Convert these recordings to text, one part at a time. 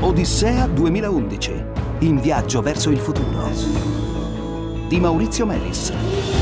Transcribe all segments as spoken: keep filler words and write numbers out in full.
Odissea duemilaundici. In viaggio verso il futuro. Di Maurizio Melis.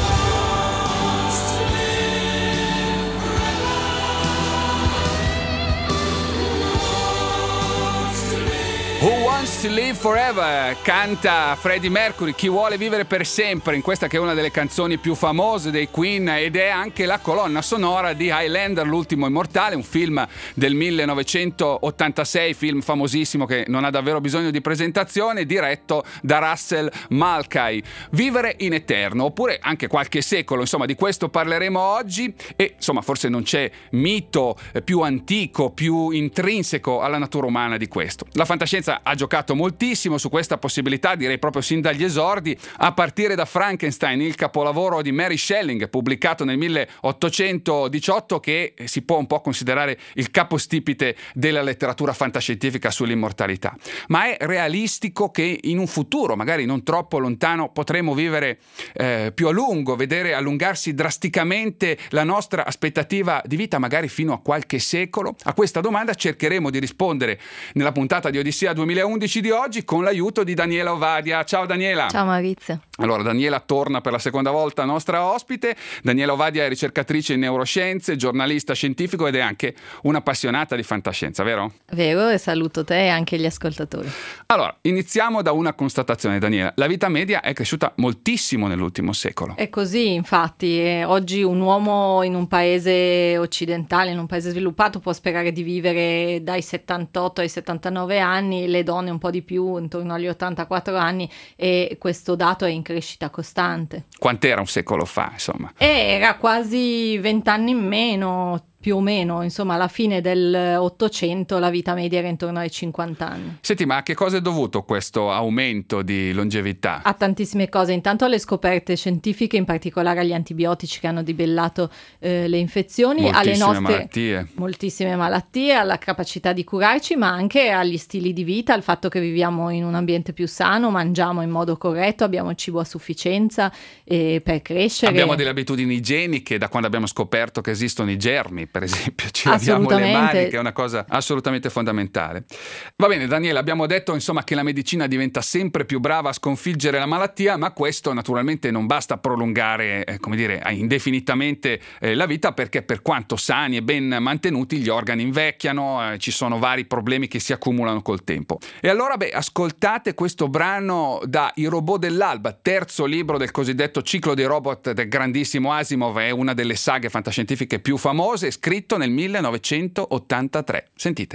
Who Wants to Live Forever? Canta Freddie Mercury, Chi vuole vivere per sempre, in questa che è una delle canzoni più famose dei Queen ed è anche la colonna sonora di Highlander, l'ultimo immortale, un film del millenovecentottantasei, film famosissimo che non ha davvero bisogno di presentazione, diretto da Russell Mulcahy. Vivere in eterno, oppure anche qualche secolo, insomma di questo parleremo oggi e insomma forse non c'è mito più antico, più intrinseco alla natura umana di questo. La fantascienza ha giocato moltissimo su questa possibilità, direi proprio sin dagli esordi, a partire da Frankenstein, il capolavoro di Mary Shelley, pubblicato nel milleottocentodiciotto, che si può un po' considerare il capostipite della letteratura fantascientifica sull'immortalità. Ma è realistico che in un futuro, magari non troppo lontano, potremo vivere eh, più a lungo, vedere allungarsi drasticamente la nostra aspettativa di vita, magari fino a qualche secolo? A questa domanda cercheremo di rispondere nella puntata di Odissea duemilaundici di oggi con l'aiuto di Daniela Ovadia. Ciao Daniela. Ciao Maurizio. Allora, Daniela torna per la seconda volta nostra ospite. Daniela Ovadia è ricercatrice in neuroscienze, giornalista scientifico ed è anche un'appassionata di fantascienza, vero? Vero, e saluto te e anche gli ascoltatori. Allora, iniziamo da una constatazione, Daniela. La vita media è cresciuta moltissimo nell'ultimo secolo. È così, infatti. Eh, oggi un uomo in un paese occidentale, in un paese sviluppato, può sperare di vivere dai settantotto ai settantanove anni, le donne un po' di più, intorno agli ottantaquattro anni, e questo dato è in crescita costante. Quant'era un secolo fa, insomma? Era quasi vent'anni in meno, più o meno, insomma alla fine dell'Ottocento la vita media era intorno ai cinquanta anni. Senti, ma a che cosa è dovuto questo aumento di longevità? A tantissime cose, intanto alle scoperte scientifiche, in particolare agli antibiotici che hanno dibellato eh, le infezioni, moltissime alle nostre malattie. moltissime malattie, alla capacità di curarci, ma anche agli stili di vita, al fatto che viviamo in un ambiente più sano, mangiamo in modo corretto, abbiamo il cibo a sufficienza eh, per crescere. Abbiamo delle abitudini igieniche da quando abbiamo scoperto che esistono i germi, per esempio, ci laviamo le mani, che è una cosa assolutamente fondamentale. Va bene Daniela, abbiamo detto insomma che la medicina diventa sempre più brava a sconfiggere la malattia, ma questo naturalmente non basta prolungare eh, come dire indefinitamente eh, la vita, perché per quanto sani e ben mantenuti gli organi invecchiano, eh, ci sono vari problemi che si accumulano col tempo. E allora beh, ascoltate questo brano da I robot dell'alba, terzo libro del cosiddetto ciclo dei robot del grandissimo Asimov, è una delle saghe fantascientifiche più famose, scritto nel millenovecentottantatré. Sentite.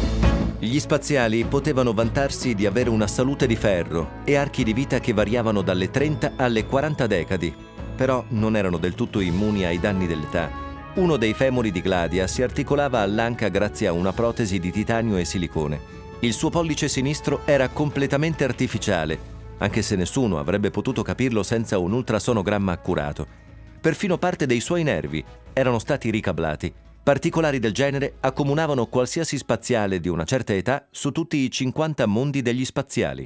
Gli spaziali potevano vantarsi di avere una salute di ferro e archi di vita che variavano dalle trenta alle quaranta decadi, però non erano del tutto immuni ai danni dell'età. Uno dei femori di Gladia si articolava all'anca grazie a una protesi di titanio e silicone. Il suo pollice sinistro era completamente artificiale, anche se nessuno avrebbe potuto capirlo senza un ultrasonogramma accurato. Perfino parte dei suoi nervi erano stati ricablati. Particolari del genere accomunavano qualsiasi spaziale di una certa età su tutti i cinquanta mondi degli spaziali.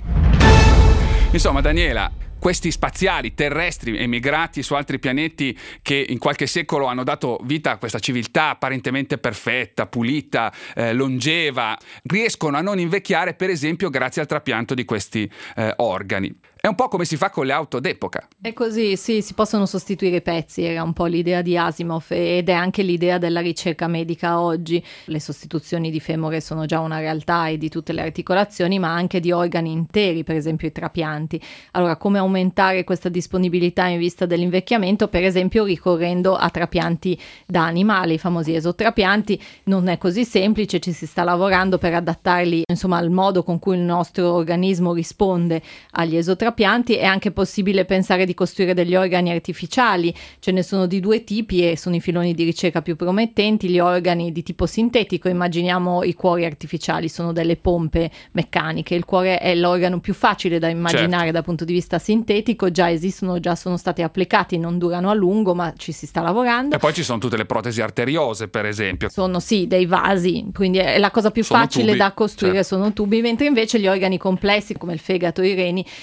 Insomma, Daniela, questi spaziali terrestri emigrati su altri pianeti che in qualche secolo hanno dato vita a questa civiltà apparentemente perfetta, pulita, eh, longeva, riescono a non invecchiare, per esempio, grazie al trapianto di questi eh, organi. È un po' come si fa con le auto d'epoca. È così, sì, si possono sostituire i pezzi, era un po' l'idea di Asimov ed è anche l'idea della ricerca medica oggi. Le sostituzioni di femore sono già una realtà e di tutte le articolazioni, ma anche di organi interi, per esempio i trapianti. Allora, come aumentare questa disponibilità in vista dell'invecchiamento? Per esempio ricorrendo a trapianti da animali, i famosi esotrapianti. Non è così semplice, ci si sta lavorando per adattarli, insomma, al modo con cui il nostro organismo risponde agli esotrapianti. È anche possibile pensare di costruire degli organi artificiali, ce ne sono di due tipi e sono i filoni di ricerca più promettenti. Gli organi di tipo sintetico, immaginiamo i cuori artificiali, sono delle pompe meccaniche. Il cuore è l'organo più facile da immaginare, certo, dal punto di vista sintetico, già esistono, già sono stati applicati, non durano a lungo ma ci si sta lavorando. E poi ci sono tutte le protesi arteriose, per esempio. Sono sì dei vasi, quindi è la cosa più sono facile tubi, da costruire, certo, sono tubi, mentre invece gli organi complessi come il fegato e i reni sono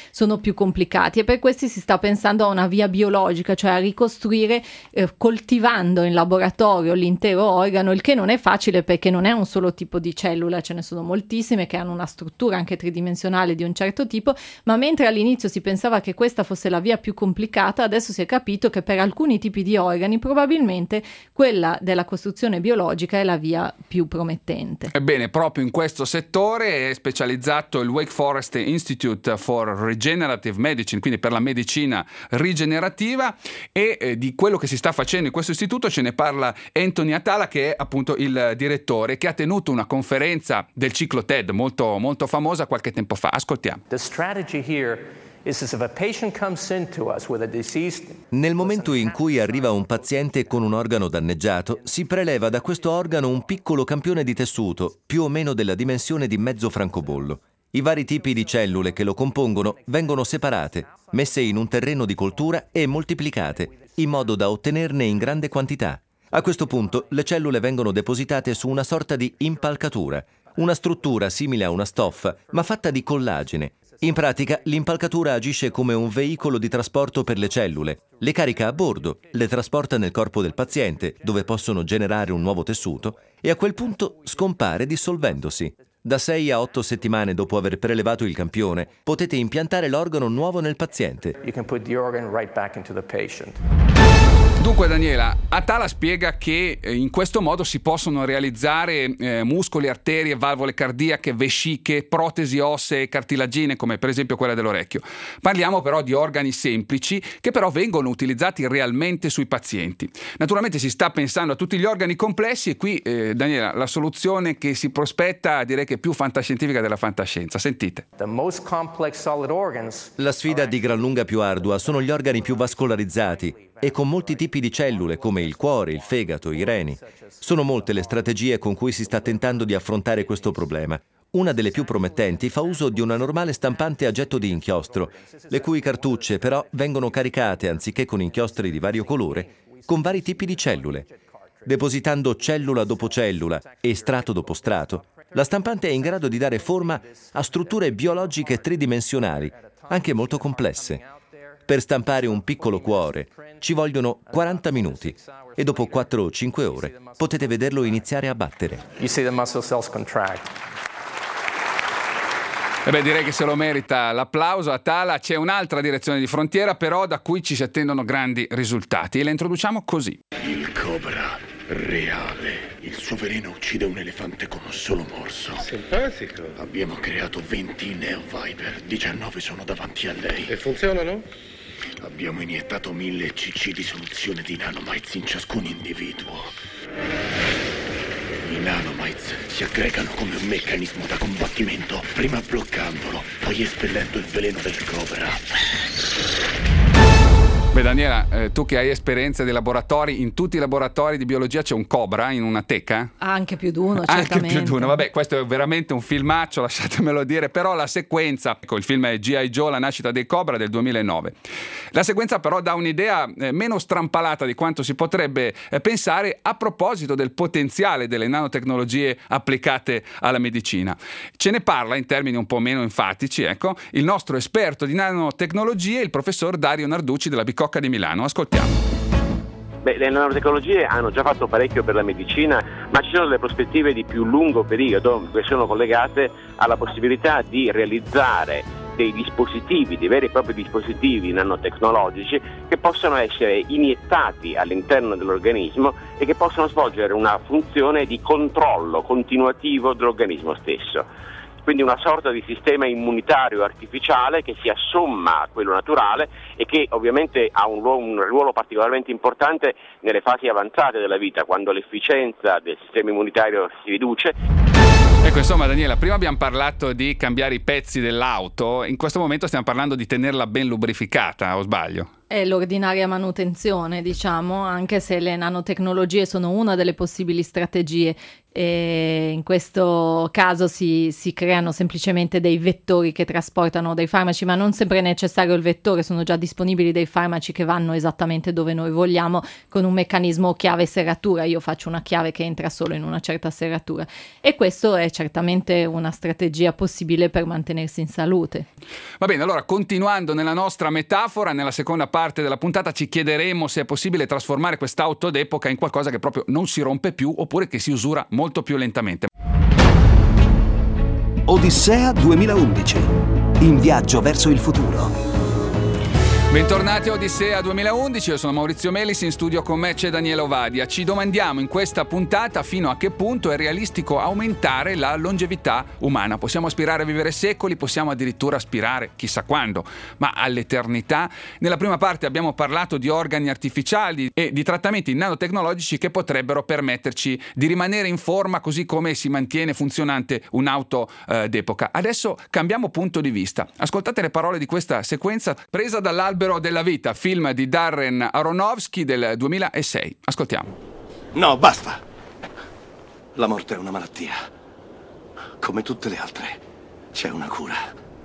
più complicati e per questi si sta pensando a una via biologica, cioè a ricostruire eh, coltivando in laboratorio l'intero organo, il che non è facile perché non è un solo tipo di cellula, ce ne sono moltissime che hanno una struttura anche tridimensionale di un certo tipo, ma mentre all'inizio si pensava che questa fosse la via più complicata, adesso si è capito che per alcuni tipi di organi probabilmente quella della costruzione biologica è la via più promettente. Ebbene, proprio in questo settore è specializzato il Wake Forest Institute for Regenerative Medicine, quindi per la medicina rigenerativa, e eh, di quello che si sta facendo in questo istituto ce ne parla Anthony Atala, che è appunto il direttore, che ha tenuto una conferenza del ciclo TED molto, molto famosa qualche tempo fa. Ascoltiamo. The strategy here is if a patient comes into us with a disease. Nel momento in cui arriva un paziente con un organo danneggiato, si preleva da questo organo un piccolo campione di tessuto, più o meno della dimensione di mezzo francobollo. I vari tipi di cellule che lo compongono vengono separate, messe in un terreno di coltura e moltiplicate, in modo da ottenerne in grande quantità. A questo punto le cellule vengono depositate su una sorta di impalcatura, una struttura simile a una stoffa, ma fatta di collagene. In pratica, l'impalcatura agisce come un veicolo di trasporto per le cellule, le carica a bordo, le trasporta nel corpo del paziente, dove possono generare un nuovo tessuto, e a quel punto scompare dissolvendosi. Da sei a otto settimane dopo aver prelevato il campione, potete impiantare l'organo nuovo nel paziente. You can put the organ right back into the patient. Dunque Daniela, Atala spiega che eh, in questo modo si possono realizzare eh, muscoli, arterie, valvole cardiache, vesciche, protesi ossee, cartilagine, come per esempio quella dell'orecchio. Parliamo però di organi semplici che però vengono utilizzati realmente sui pazienti. Naturalmente si sta pensando a tutti gli organi complessi e qui, eh, Daniela, la soluzione che si prospetta direi che è più fantascientifica della fantascienza. Sentite. The most complex solid organs. La sfida di gran lunga più ardua sono gli organi più vascolarizzati e con molti tipi di cellule come il cuore, il fegato, i reni. Sono molte le strategie con cui si sta tentando di affrontare questo problema. Una delle più promettenti fa uso di una normale stampante a getto di inchiostro, le cui cartucce però vengono caricate, anziché con inchiostri di vario colore, con vari tipi di cellule. Depositando cellula dopo cellula e strato dopo strato, la stampante è in grado di dare forma a strutture biologiche tridimensionali, anche molto complesse. Per stampare un piccolo cuore ci vogliono quaranta minuti e dopo quattro o cinque ore potete vederlo iniziare a battere. You see the muscle cells contract. E beh, direi che se lo merita l'applauso. Atala. C'è un'altra direzione di frontiera però da cui ci si attendono grandi risultati e la introduciamo così. Il cobra reale. Il suo veleno uccide un elefante con un solo morso. Simpatico. Abbiamo creato venti Neo Viper, diciannove sono davanti a lei. E funzionano? Abbiamo iniettato mille cc di soluzione di nanomites in ciascun individuo. I nanomites si aggregano come un meccanismo da combattimento, prima bloccandolo, poi espellendo il veleno del cobra. Beh Daniela, eh, tu che hai esperienza dei laboratori, in tutti i laboratori di biologia c'è un cobra in una teca? Anche più di uno, certamente. Anche più di uno, vabbè, questo è veramente un filmaccio, lasciatemelo dire, però la sequenza, ecco, il film è G I. Joe, la nascita dei cobra del duemilanove. La sequenza però dà un'idea eh, meno strampalata di quanto si potrebbe eh, pensare a proposito del potenziale delle nanotecnologie applicate alla medicina. Ce ne parla in termini un po' meno enfatici, ecco, il nostro esperto di nanotecnologie, il professor Dario Narducci della Bicocca di Milano. Ascoltiamo. Beh, le nanotecnologie hanno già fatto parecchio per la medicina, ma ci sono delle prospettive di più lungo periodo che sono collegate alla possibilità di realizzare dei dispositivi, dei veri e propri dispositivi nanotecnologici che possono essere iniettati all'interno dell'organismo e che possono svolgere una funzione di controllo continuativo dell'organismo stesso. Quindi una sorta di sistema immunitario artificiale che si assomma a quello naturale e che ovviamente ha un ruolo, un ruolo particolarmente importante nelle fasi avanzate della vita, quando l'efficienza del sistema immunitario si riduce. Ecco, insomma Daniela, prima abbiamo parlato di cambiare i pezzi dell'auto, in questo momento stiamo parlando di tenerla ben lubrificata, o sbaglio? È l'ordinaria manutenzione, diciamo, anche se le nanotecnologie sono una delle possibili strategie. E in questo caso si, si creano semplicemente dei vettori che trasportano dei farmaci, ma non sempre è necessario il vettore, sono già disponibili dei farmaci che vanno esattamente dove noi vogliamo con un meccanismo chiave-serratura. Io faccio una chiave che entra solo in una certa serratura, e questo è certamente una strategia possibile per mantenersi in salute. Va bene, allora continuando nella nostra metafora, nella seconda parte della puntata ci chiederemo se è possibile trasformare quest'auto d'epoca in qualcosa che proprio non si rompe più, oppure che si usura molto più lentamente. Odissea duemilaundici. In viaggio verso il futuro. Bentornati a Odissea duemilaundici, io sono Maurizio Melis, in studio con me c'è Daniele Ovadia. Ci domandiamo in questa puntata fino a che punto è realistico aumentare la longevità umana. Possiamo aspirare a vivere secoli, possiamo addirittura aspirare chissà quando, ma all'eternità. Nella prima parte abbiamo parlato di organi artificiali e di trattamenti nanotecnologici che potrebbero permetterci di rimanere in forma così come si mantiene funzionante un'auto eh, d'epoca. Adesso cambiamo punto di vista. Ascoltate le parole di questa sequenza presa dall'albero della vita, film di Darren Aronofsky del duemilasei. Ascoltiamo. No, basta. La morte è una malattia. Come tutte le altre, c'è una cura.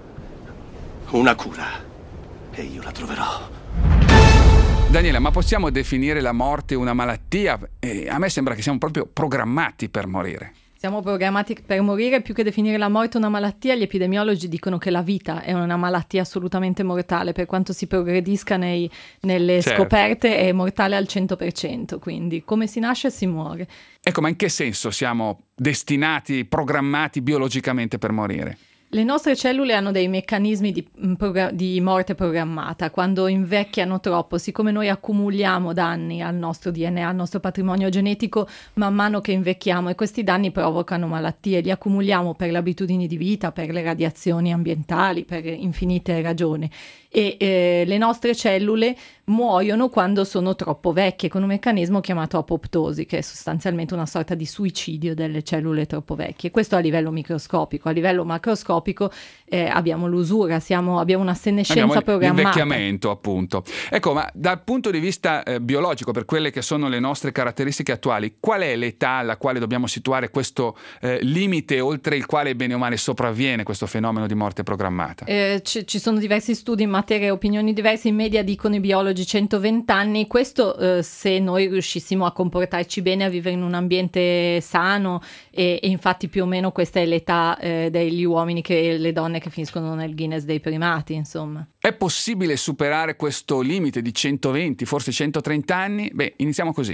Una cura. E io la troverò. Daniela, ma possiamo definire la morte una malattia? Eh, a me sembra che siamo proprio programmati per morire. Siamo programmati per morire. Più che definire la morte una malattia, gli epidemiologi dicono che la vita è una malattia assolutamente mortale, per quanto si progredisca nei, nelle certo. scoperte è mortale al cento per cento, quindi come si nasce si muore. Ecco, ma in che senso siamo destinati, programmati biologicamente per morire? Le nostre cellule hanno dei meccanismi di, di morte programmata. Quando invecchiano troppo, siccome noi accumuliamo danni al nostro D N A, al nostro patrimonio genetico, man mano che invecchiamo, e questi danni provocano malattie, li accumuliamo per le abitudini di vita, per le radiazioni ambientali, per infinite ragioni. E eh, le nostre cellule muoiono quando sono troppo vecchie, con un meccanismo chiamato apoptosi, che è sostanzialmente una sorta di suicidio delle cellule troppo vecchie. Questo a livello microscopico. A livello macroscopico eh, abbiamo l'usura, siamo, abbiamo una senescenza abbiamo programmata. L'invecchiamento, appunto. Ecco, ma dal punto di vista eh, biologico, per quelle che sono le nostre caratteristiche attuali, qual è l'età alla quale dobbiamo situare questo eh, limite oltre il quale bene o male sopravviene questo fenomeno di morte programmata? Eh, c- ci sono diversi studi in materia e opinioni diverse. In media dicono i biologi centoventi anni. Questo eh, se noi riuscissimo a comportarci bene, a vivere in un ambiente sano, e, e infatti più o meno questa è l'età eh, degli uomini e le donne che finiscono nel Guinness dei primati, insomma. È possibile superare questo limite di centoventi, forse centotrenta anni? Beh, iniziamo così.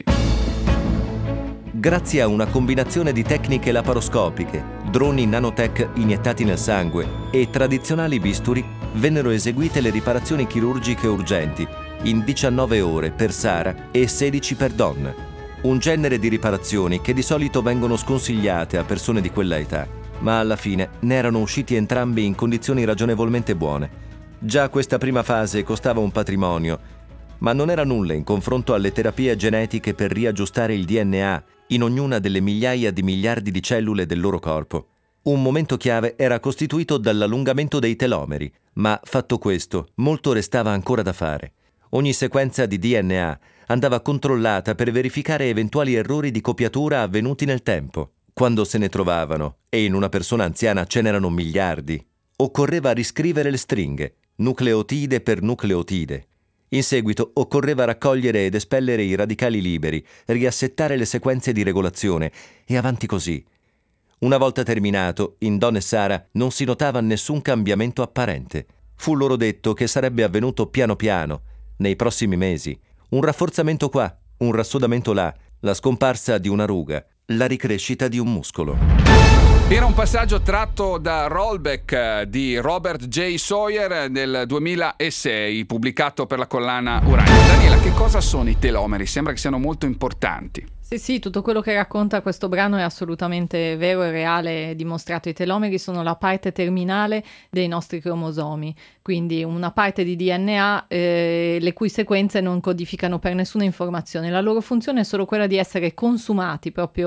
Grazie a una combinazione di tecniche laparoscopiche, droni nanotech iniettati nel sangue e tradizionali bisturi, vennero eseguite le riparazioni chirurgiche urgenti in diciannove ore per Sara e sedici per Don. Un genere di riparazioni che di solito vengono sconsigliate a persone di quella età, ma alla fine ne erano usciti entrambi in condizioni ragionevolmente buone. Già questa prima fase costava un patrimonio, ma non era nulla in confronto alle terapie genetiche per riaggiustare il D N A in ognuna delle migliaia di miliardi di cellule del loro corpo. Un momento chiave era costituito dall'allungamento dei telomeri, ma fatto questo, molto restava ancora da fare. Ogni sequenza di D N A andava controllata per verificare eventuali errori di copiatura avvenuti nel tempo. Quando se ne trovavano, e in una persona anziana ce n'erano miliardi, occorreva riscrivere le stringhe, nucleotide per nucleotide. In seguito occorreva raccogliere ed espellere i radicali liberi, riassettare le sequenze di regolazione e avanti così. Una volta terminato, in Don e Sara non si notava nessun cambiamento apparente. Fu loro detto che sarebbe avvenuto piano piano, nei prossimi mesi. Un rafforzamento qua, un rassodamento là, la scomparsa di una ruga, la ricrescita di un muscolo. Era un passaggio tratto da Rollback di Robert J. Sawyer del duemilasei, pubblicato per la collana Uranio. Daniela, che cosa sono i telomeri? Sembra che siano molto importanti. Sì, sì, tutto quello che racconta questo brano è assolutamente vero e reale, è dimostrato. I telomeri sono la parte terminale dei nostri cromosomi, quindi una parte di D N A eh, le cui sequenze non codificano per nessuna informazione. La loro funzione è solo quella di essere consumati proprio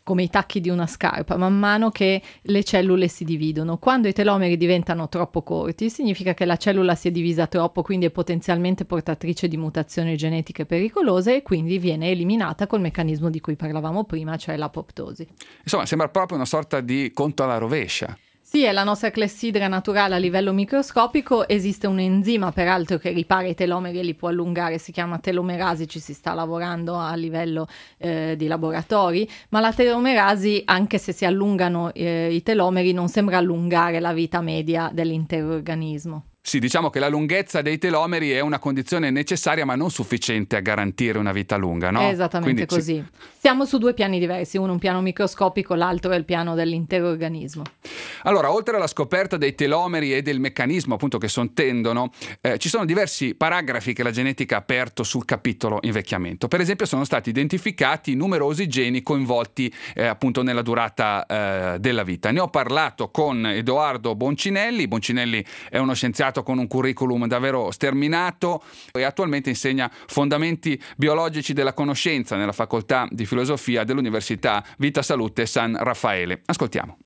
come i tacchi di una scarpa, man mano che le cellule si dividono. Quando i telomeri diventano troppo corti, significa che la cellula si è divisa troppo, quindi è potenzialmente portatrice di mutazioni genetiche pericolose e quindi viene eliminata col meccanismo di cui parlavamo prima, cioè l'apoptosi. Insomma, sembra proprio una sorta di conto alla rovescia. Sì, è la nostra clessidra naturale a livello microscopico. Esiste un enzima peraltro che ripara i telomeri e li può allungare, si chiama telomerasi, ci si sta lavorando a livello eh, di laboratori, ma la telomerasi, anche se si allungano eh, i telomeri, non sembra allungare la vita media dell'intero organismo. Sì, diciamo che la lunghezza dei telomeri è una condizione necessaria ma non sufficiente a garantire una vita lunga, no? È esattamente Quindi così. Ci... Siamo su due piani diversi, uno un piano microscopico, l'altro è il piano dell'intero organismo. Allora, oltre alla scoperta dei telomeri e del meccanismo appunto che sottendono, eh, ci sono diversi paragrafi che la genetica ha aperto sul capitolo invecchiamento. Per esempio sono stati identificati numerosi geni coinvolti eh, appunto nella durata eh, della vita. Ne ho parlato con Edoardo Boncinelli. Boncinelli è uno scienziato con un curriculum davvero sterminato e attualmente insegna fondamenti biologici della conoscenza nella facoltà di filosofia dell'Università Vita Salute San Raffaele. Ascoltiamo.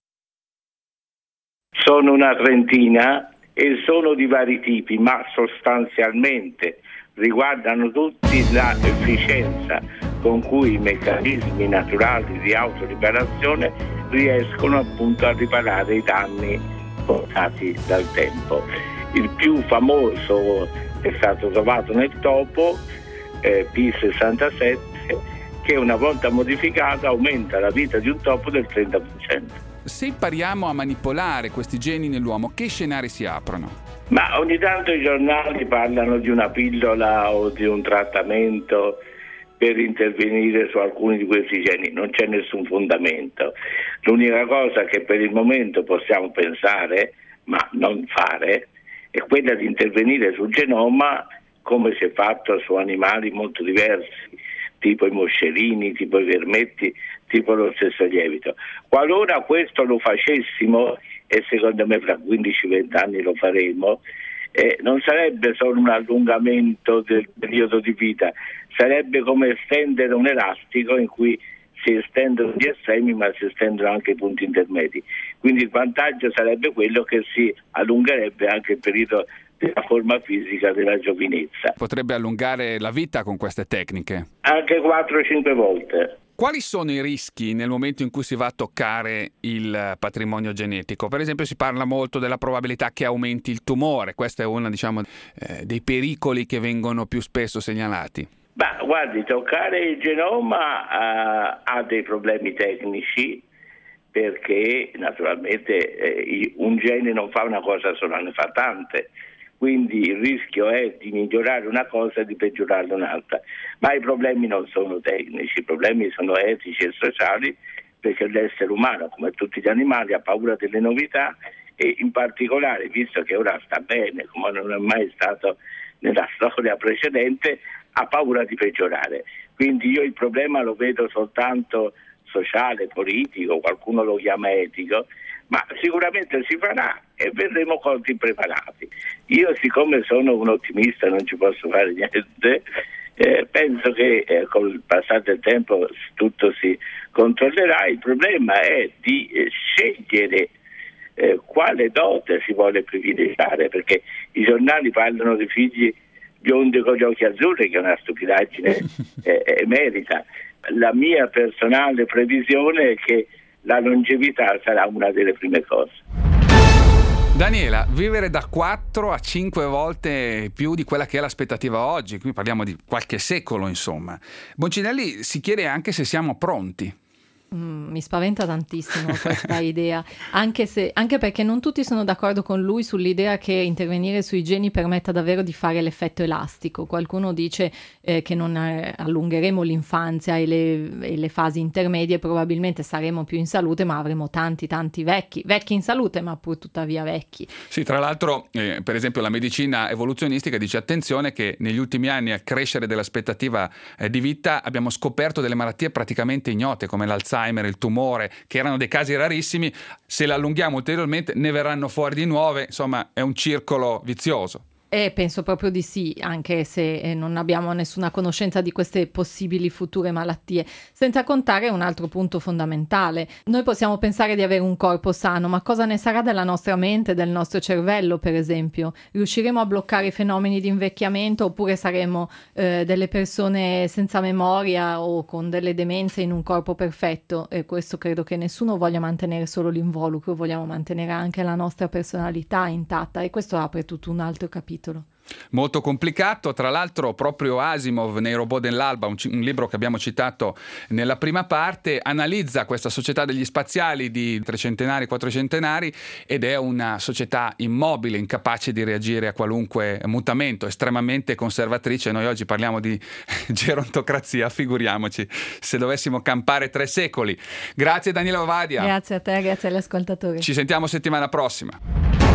Sono una trentina e sono di vari tipi, ma sostanzialmente riguardano tutti l'efficienza con cui i meccanismi naturali di autoriparazione riescono appunto a riparare i danni portati dal tempo. Il più famoso è stato trovato nel topo, eh, P sessantasette, che una volta modificato aumenta la vita di un topo del trenta per cento. Se impariamo a manipolare questi geni nell'uomo, che scenari si aprono? Ma ogni tanto i giornali parlano di una pillola o di un trattamento per intervenire su alcuni di questi geni. Non c'è nessun fondamento. L'unica cosa che per il momento possiamo pensare, ma non fare, è quella di intervenire sul genoma come si è fatto su animali molto diversi, tipo i moscerini, tipo i vermetti, tipo lo stesso lievito. Qualora questo lo facessimo, e secondo me fra quindici venti anni lo faremo, eh, non sarebbe solo un allungamento del periodo di vita, sarebbe come estendere un elastico in cui si estendono gli estremi ma si estendono anche i punti intermedi. Quindi il vantaggio sarebbe quello che si allungherebbe anche il periodo della forma fisica della giovinezza. Potrebbe allungare la vita con queste tecniche? Anche quattro cinque volte. Quali sono i rischi nel momento in cui si va a toccare il patrimonio genetico? Per esempio si parla molto della probabilità che aumenti il tumore, questo è uno diciamo, eh, dei pericoli che vengono più spesso segnalati. Beh, guardi, toccare il genoma uh, ha dei problemi tecnici perché naturalmente eh, un gene non fa una cosa sola, ne fa tante. Quindi il rischio è di migliorare una cosa e di peggiorarne un'altra. Ma i problemi non sono tecnici, i problemi sono etici e sociali, perché l'essere umano, come tutti gli animali, ha paura delle novità e in particolare, visto che ora sta bene, come non è mai stato nella storia precedente, ha paura di peggiorare. Quindi io il problema lo vedo soltanto sociale, politico, qualcuno lo chiama etico, ma sicuramente si farà e verremo colti impreparati. Io, siccome sono un ottimista, non ci posso fare niente, eh, penso che eh, col passare del tempo tutto si controllerà. Il problema è di eh, scegliere eh, quale dote si vuole privilegiare, perché i giornali parlano di figli biondi con gli occhi azzurri, che è una stupidaggine eh, emerita. La mia personale previsione è che la longevità sarà una delle prime cose. Daniela, vivere da quattro a cinque volte più di quella che è l'aspettativa oggi, qui parliamo di qualche secolo insomma. Boncinelli si chiede anche se siamo pronti. Mm, mi spaventa tantissimo questa idea, anche, se, anche perché non tutti sono d'accordo con lui sull'idea che intervenire sui geni permetta davvero di fare l'effetto elastico. Qualcuno dice eh, che non eh, allungheremo l'infanzia e le, e le fasi intermedie, probabilmente saremo più in salute, ma avremo tanti tanti vecchi, vecchi in salute ma pur tuttavia vecchi. Sì, tra l'altro eh, per esempio la medicina evoluzionistica dice attenzione che negli ultimi anni al crescere dell'aspettativa eh, di vita abbiamo scoperto delle malattie praticamente ignote come l'Alzheimer, il tumore, che erano dei casi rarissimi. Se le allunghiamo ulteriormente ne verranno fuori di nuove, insomma è un circolo vizioso. Eh, penso proprio di sì, anche se eh, non abbiamo nessuna conoscenza di queste possibili future malattie. Senza contare un altro punto fondamentale. Noi possiamo pensare di avere un corpo sano, ma cosa ne sarà della nostra mente, del nostro cervello, per esempio? Riusciremo a bloccare i fenomeni di invecchiamento oppure saremo eh, delle persone senza memoria o con delle demenze in un corpo perfetto? E questo credo che nessuno voglia mantenere solo l'involucro, vogliamo mantenere anche la nostra personalità intatta, e questo apre tutto un altro capitolo. Molto complicato, tra l'altro proprio Asimov nei Robot dell'Alba, un, c- un libro che abbiamo citato nella prima parte, analizza questa società degli spaziali di trecentenari, quattrocentenari, ed è una società immobile, incapace di reagire a qualunque mutamento, estremamente conservatrice. Noi oggi parliamo di gerontocrazia, figuriamoci se dovessimo campare tre secoli. Grazie Daniela Ovadia. Grazie a te, grazie agli ascoltatori. Ci sentiamo settimana prossima.